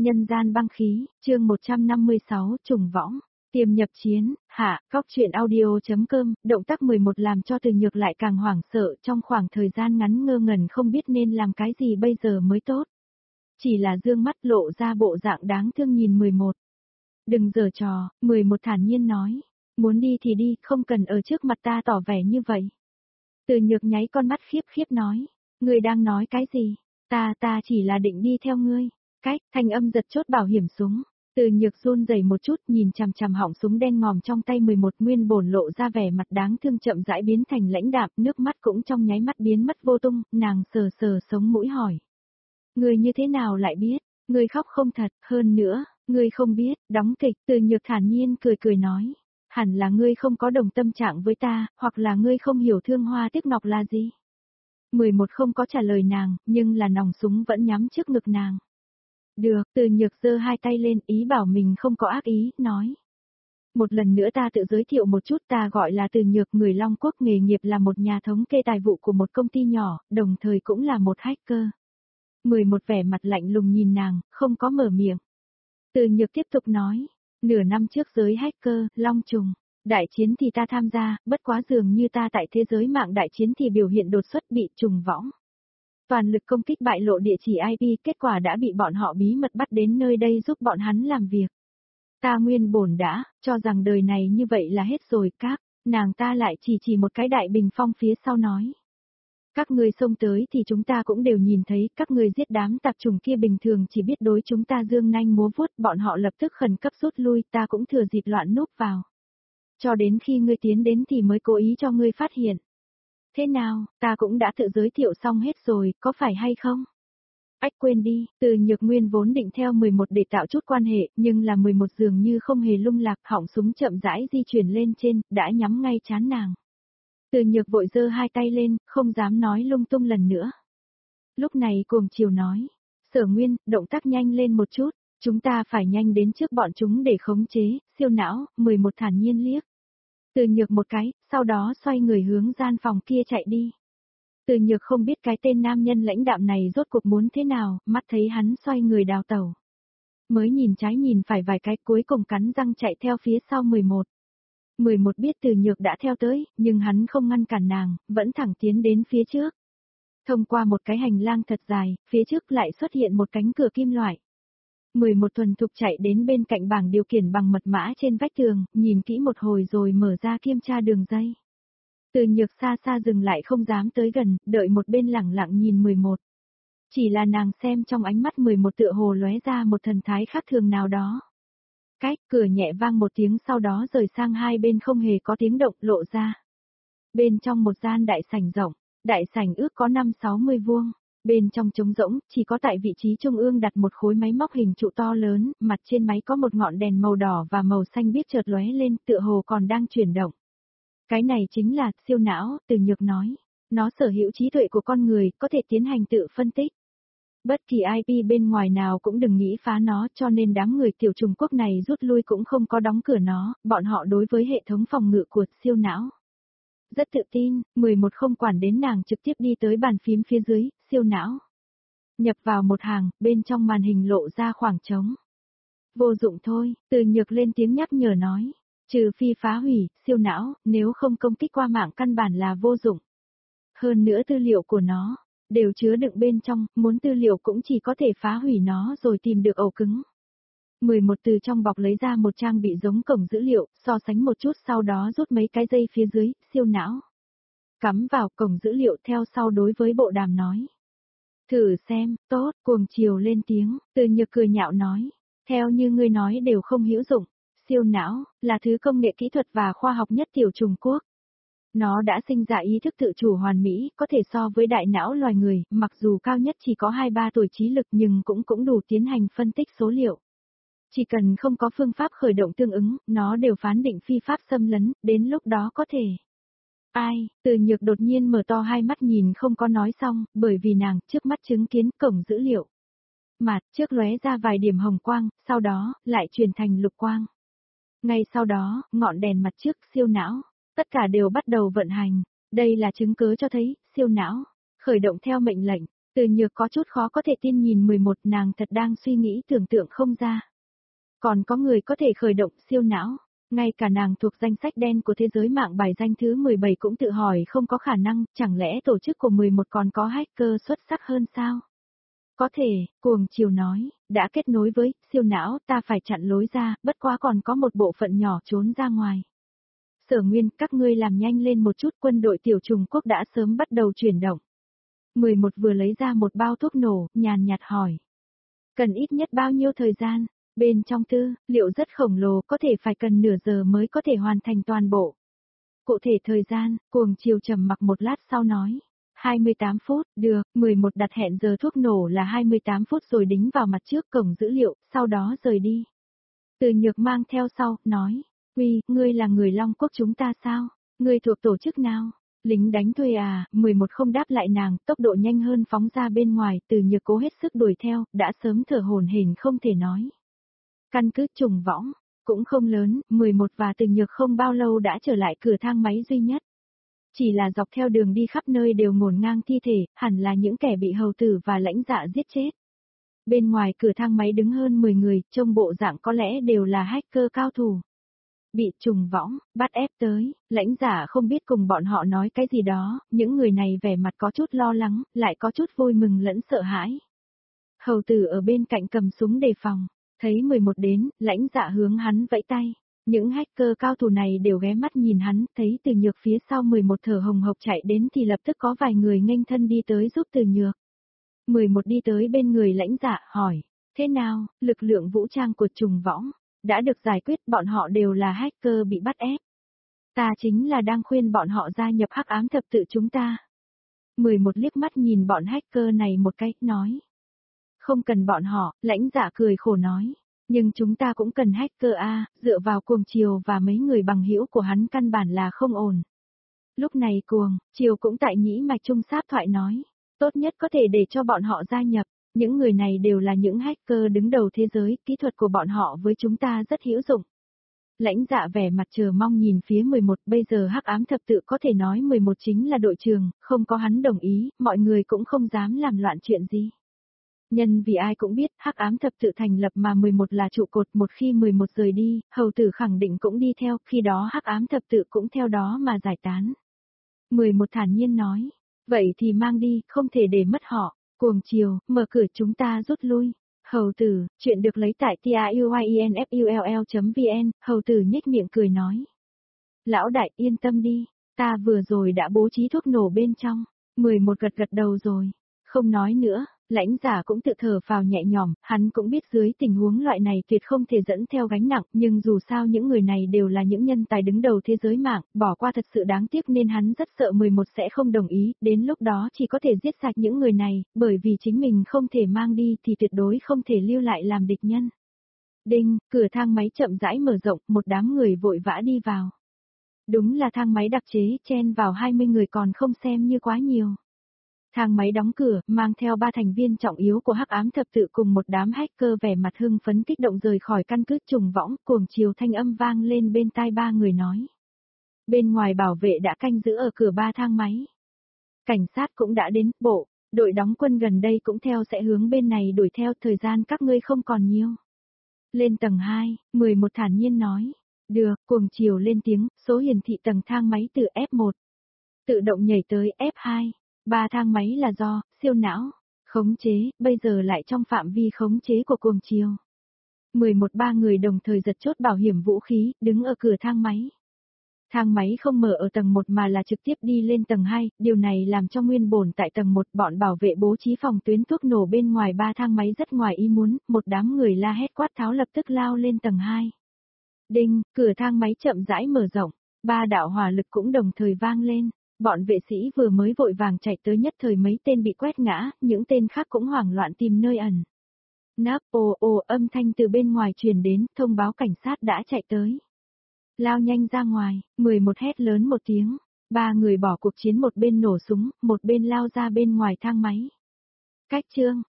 Nhân gian băng khí, chương 156, trùng võng, tiềm nhập chiến, hạ, góc truyện audio.com, động tác 11 làm cho Từ Nhược lại càng hoảng sợ trong khoảng thời gian ngắn ngơ ngẩn không biết nên làm cái gì bây giờ mới tốt. Chỉ là dương mắt lộ ra bộ dạng đáng thương nhìn 11. Đừng giở trò, 11 thản nhiên nói, muốn đi thì đi, không cần ở trước mặt ta tỏ vẻ như vậy. Từ Nhược nháy con mắt khiếp khiếp nói, ngươi đang nói cái gì, ta chỉ là định đi theo ngươi. Cách, thanh âm giật chốt bảo hiểm súng. Từ Nhược run rẩy một chút nhìn chằm chằm họng súng đen ngòm trong tay 11 nguyên bổn lộ ra vẻ mặt đáng thương chậm rãi biến thành lãnh đạm, nước mắt cũng trong nháy mắt biến mất vô tung, nàng sờ sờ sống mũi hỏi. Ngươi như thế nào lại biết, ngươi khóc không thật, hơn nữa, ngươi không biết, đóng kịch, Từ Nhược thản nhiên cười cười nói. Hẳn là ngươi không có đồng tâm trạng với ta, hoặc là ngươi không hiểu thương hoa tiếc ngọc là gì. 11 không có trả lời nàng, nhưng là nòng súng vẫn nhắm trước ngực nàng. Được, Từ Nhược giơ hai tay lên ý bảo mình không có ác ý, nói. Một lần nữa ta tự giới thiệu một chút, ta gọi là Từ Nhược, người Long Quốc, nghề nghiệp là một nhà thống kê tài vụ của một công ty nhỏ, đồng thời cũng là một hacker. 11 vẻ mặt lạnh lùng nhìn nàng, không có mở miệng. Từ Nhược tiếp tục nói, nửa năm trước giới hacker, Long Trùng, đại chiến thì ta tham gia, bất quá dường như ta tại thế giới mạng đại chiến thì biểu hiện đột xuất bị trùng võng. Toàn lực công kích bại lộ địa chỉ IP, kết quả đã bị bọn họ bí mật bắt đến nơi đây giúp bọn hắn làm việc. Ta nguyên bổn đã, cho rằng đời này như vậy là hết rồi các, nàng ta lại chỉ một cái đại bình phong phía sau nói. Các người xông tới thì chúng ta cũng đều nhìn thấy, các người giết đám tạp chủng kia bình thường chỉ biết đối chúng ta giương nanh múa vuốt, bọn họ lập tức khẩn cấp rút lui, ta cũng thừa dịp loạn núp vào. Cho đến khi ngươi tiến đến thì mới cố ý cho ngươi phát hiện. Thế nào, ta cũng đã tự giới thiệu xong hết rồi, có phải hay không? Ách quên đi, Từ Nhược nguyên vốn định theo 11 để tạo chút quan hệ, nhưng là 11 dường như không hề lung lạc, họng súng chậm rãi di chuyển lên trên, đã nhắm ngay trán nàng. Từ Nhược vội giơ hai tay lên, không dám nói lung tung lần nữa. Lúc này cuồng chiều nói, Sở Nguyên, động tác nhanh lên một chút, chúng ta phải nhanh đến trước bọn chúng để khống chế, siêu não, 11 thản nhiên liếc. Từ Nhược một cái, sau đó xoay người hướng gian phòng kia chạy đi. Từ Nhược không biết cái tên nam nhân lãnh đạm này rốt cuộc muốn thế nào, mắt thấy hắn xoay người đào tẩu. Mới nhìn trái nhìn phải vài cái, cuối cùng cắn răng chạy theo phía sau 11. 11 biết Từ Nhược đã theo tới, nhưng hắn không ngăn cản nàng, vẫn thẳng tiến đến phía trước. Thông qua một cái hành lang thật dài, phía trước lại xuất hiện một cánh cửa kim loại. 11 thuần thục chạy đến bên cạnh bảng điều khiển bằng mật mã trên vách tường, nhìn kỹ một hồi rồi mở ra kiểm tra đường dây. Từ Nhược xa xa dừng lại không dám tới gần, đợi một bên lẳng lặng nhìn 11. Chỉ là nàng xem trong ánh mắt 11 tựa hồ lóe ra một thần thái khác thường nào đó. Cách, cửa nhẹ vang một tiếng sau đó rời sang hai bên không hề có tiếng động lộ ra. Bên trong một gian đại sảnh rộng, đại sảnh ước có 5-60 vuông. Bên trong trống rỗng, chỉ có tại vị trí trung ương đặt một khối máy móc hình trụ to lớn, mặt trên máy có một ngọn đèn màu đỏ và màu xanh biếc chợt lóe lên, tựa hồ còn đang chuyển động. Cái này chính là siêu não, Từ Nhược nói. Nó sở hữu trí tuệ của con người, có thể tiến hành tự phân tích. Bất kỳ IP bên ngoài nào cũng đừng nghĩ phá nó, cho nên đám người tiểu Trung Quốc này rút lui cũng không có đóng cửa nó, bọn họ đối với hệ thống phòng ngự của siêu não rất tự tin. 11 không quản đến nàng trực tiếp đi tới bàn phím phía dưới, siêu não. Nhập vào một hàng, bên trong màn hình lộ ra khoảng trống. Vô dụng thôi, Từ Nhược lên tiếng nhắc nhở nói. Trừ phi phá hủy, siêu não, nếu không công kích qua mạng căn bản là vô dụng. Hơn nữa tư liệu của nó, đều chứa đựng bên trong, muốn tư liệu cũng chỉ có thể phá hủy nó rồi tìm được ổ cứng. 11 từ trong bọc lấy ra một trang bị giống cổng dữ liệu, so sánh một chút sau đó rút mấy cái dây phía dưới, siêu não. Cắm vào cổng dữ liệu theo sau đối với bộ đàm nói. Thử xem, tốt, cuồng chiều lên tiếng, Từ Nhược cười nhạo nói. Theo như ngươi nói đều không hữu dụng, siêu não, là thứ công nghệ kỹ thuật và khoa học nhất tiểu Trung Quốc. Nó đã sinh ra ý thức tự chủ hoàn mỹ, có thể so với đại não loài người, mặc dù cao nhất chỉ có 2-3 tuổi trí lực nhưng cũng đủ tiến hành phân tích số liệu. Chỉ cần không có phương pháp khởi động tương ứng, nó đều phán định phi pháp xâm lấn, đến lúc đó có thể. Ai, Từ Nhược đột nhiên mở to hai mắt nhìn không có nói xong, bởi vì nàng trước mắt chứng kiến cổng dữ liệu. Mặt trước lóe ra vài điểm hồng quang, sau đó, lại chuyển thành lục quang. Ngay sau đó, ngọn đèn mặt trước siêu não, tất cả đều bắt đầu vận hành. Đây là chứng cứ cho thấy, siêu não, khởi động theo mệnh lệnh. Từ Nhược có chút khó có thể tin nhìn 11, nàng thật đang suy nghĩ tưởng tượng không ra. Còn có người có thể khởi động siêu não, ngay cả nàng thuộc danh sách đen của thế giới mạng bài danh thứ 17 cũng tự hỏi không có khả năng, chẳng lẽ tổ chức của 11 còn có hacker xuất sắc hơn sao? Có thể, Cuồng Chiều nói, đã kết nối với siêu não, ta phải chặn lối ra, bất quá còn có một bộ phận nhỏ trốn ra ngoài. Sở Nguyên, các ngươi làm nhanh lên một chút, quân đội tiểu trùng quốc đã sớm bắt đầu chuyển động. 11 vừa lấy ra một bao thuốc nổ, nhàn nhạt hỏi. Cần ít nhất bao nhiêu thời gian? Bên trong tư, liệu rất khổng lồ, có thể phải cần nửa giờ mới có thể hoàn thành toàn bộ. Cụ thể thời gian, Cuồng Chiều trầm mặc một lát sau nói. 28 phút, được, 11 đặt hẹn giờ thuốc nổ là 28 phút rồi đính vào mặt trước cổng dữ liệu, sau đó rời đi. Từ Nhược mang theo sau, nói. Uy, ngươi là người Long Quốc chúng ta sao? Ngươi thuộc tổ chức nào? Lính đánh thuê à? 11 không đáp lại nàng, tốc độ nhanh hơn phóng ra bên ngoài, Từ Nhược cố hết sức đuổi theo, đã sớm thở hổn hển không thể nói. Căn cứ trùng võng, cũng không lớn, 11 và Từ Nhược không bao lâu đã trở lại cửa thang máy duy nhất. Chỉ là dọc theo đường đi khắp nơi đều ngổn ngang thi thể, hẳn là những kẻ bị hầu tử và lãnh dạ giết chết. Bên ngoài cửa thang máy đứng hơn 10 người, trông bộ dạng có lẽ đều là hacker cao thủ. Bị trùng võng, bắt ép tới, lãnh giả không biết cùng bọn họ nói cái gì đó, những người này vẻ mặt có chút lo lắng, lại có chút vui mừng lẫn sợ hãi. Hầu tử ở bên cạnh cầm súng đề phòng, thấy 11 đến, lãnh dạ hướng hắn vẫy tay. Những hacker cao thủ này đều ghé mắt nhìn hắn, thấy Từ Nhược phía sau 11 thở hồng hộc chạy đến thì lập tức có vài người nghênh thân đi tới giúp Từ Nhược. 11 đi tới bên người lãnh dạ, hỏi, thế nào, lực lượng vũ trang của trùng võng, đã được giải quyết, bọn họ đều là hacker bị bắt ép. Ta chính là đang khuyên bọn họ gia nhập hắc ám thập tự chúng ta. 11 liếc mắt nhìn bọn hacker này một cái, nói. Không cần bọn họ, lãnh dạ cười khổ nói. Nhưng chúng ta cũng cần hacker a, dựa vào Cuồng Chiều và mấy người bằng hữu của hắn căn bản là không ổn. Lúc này Cuồng Chiều cũng tại nhĩ mạch trung sáp thoại nói, tốt nhất có thể để cho bọn họ gia nhập, những người này đều là những hacker đứng đầu thế giới, kỹ thuật của bọn họ với chúng ta rất hữu dụng. Lãnh dạ vẻ mặt chờ mong nhìn phía 11, bây giờ hắc ám thập tự có thể nói 11 chính là đội trưởng, không có hắn đồng ý, mọi người cũng không dám làm loạn chuyện gì. Nhân vì ai cũng biết, hắc ám thập tự thành lập mà 11 là trụ cột, một khi 11 rời đi, hầu tử khẳng định cũng đi theo, khi đó hắc ám thập tự cũng theo đó mà giải tán. 11 thản nhiên nói, vậy thì mang đi, không thể để mất họ. Cuồng Chiều, mở cửa chúng ta rút lui. Hầu tử, chuyện được lấy tại tiuinfull.vn, hầu tử nhếch miệng cười nói. Lão đại yên tâm đi, ta vừa rồi đã bố trí thuốc nổ bên trong. 11 gật gật đầu rồi, không nói nữa. Lãnh giả cũng tự thở phào nhẹ nhõm, hắn cũng biết dưới tình huống loại này tuyệt không thể dẫn theo gánh nặng, nhưng dù sao những người này đều là những nhân tài đứng đầu thế giới mạng, bỏ qua thật sự đáng tiếc nên hắn rất sợ 11 sẽ không đồng ý, đến lúc đó chỉ có thể giết sạch những người này, bởi vì chính mình không thể mang đi thì tuyệt đối không thể lưu lại làm địch nhân. Đinh, cửa thang máy chậm rãi mở rộng, một đám người vội vã đi vào. Đúng là thang máy đặc chế, chen vào 20 người còn không xem như quá nhiều. Thang máy đóng cửa, mang theo 3 thành viên trọng yếu của hắc ám thập tự cùng một đám hacker vẻ mặt hưng phấn kích động rời khỏi căn cứ trùng võng, Cuồng Chiều thanh âm vang lên bên tai 3 người nói. Bên ngoài bảo vệ đã canh giữ ở cửa 3 thang máy. Cảnh sát cũng đã đến, bộ, đội đóng quân gần đây cũng theo sẽ hướng bên này đuổi theo, thời gian các ngươi không còn nhiều. Lên tầng 2, 11 thản nhiên nói. Được, Cuồng Chiều lên tiếng, số hiển thị tầng thang máy từ F1. Tự động nhảy tới F2. 3 thang máy là do siêu não khống chế, bây giờ lại trong phạm vi khống chế của Cuồng Chiều. 11 người đồng thời giật chốt bảo hiểm vũ khí, đứng ở cửa thang máy. Thang máy không mở ở tầng 1 mà là trực tiếp đi lên tầng 2, điều này làm cho nguyên bổn tại tầng 1 bọn bảo vệ bố trí phòng tuyến thuốc nổ bên ngoài 3 thang máy rất ngoài ý muốn, một đám người la hét quát tháo lập tức lao lên tầng 2. Đinh, cửa thang máy chậm rãi mở rộng, 3 đạo hỏa lực cũng đồng thời vang lên. Bọn vệ sĩ vừa mới vội vàng chạy tới nhất thời mấy tên bị quét ngã, những tên khác cũng hoảng loạn tìm nơi ẩn. Nắp âm thanh từ bên ngoài truyền đến, thông báo cảnh sát đã chạy tới. Lao nhanh ra ngoài, 11 hét lớn một tiếng, 3 người bỏ cuộc chiến, một bên nổ súng, một bên lao ra bên ngoài thang máy. Cách chương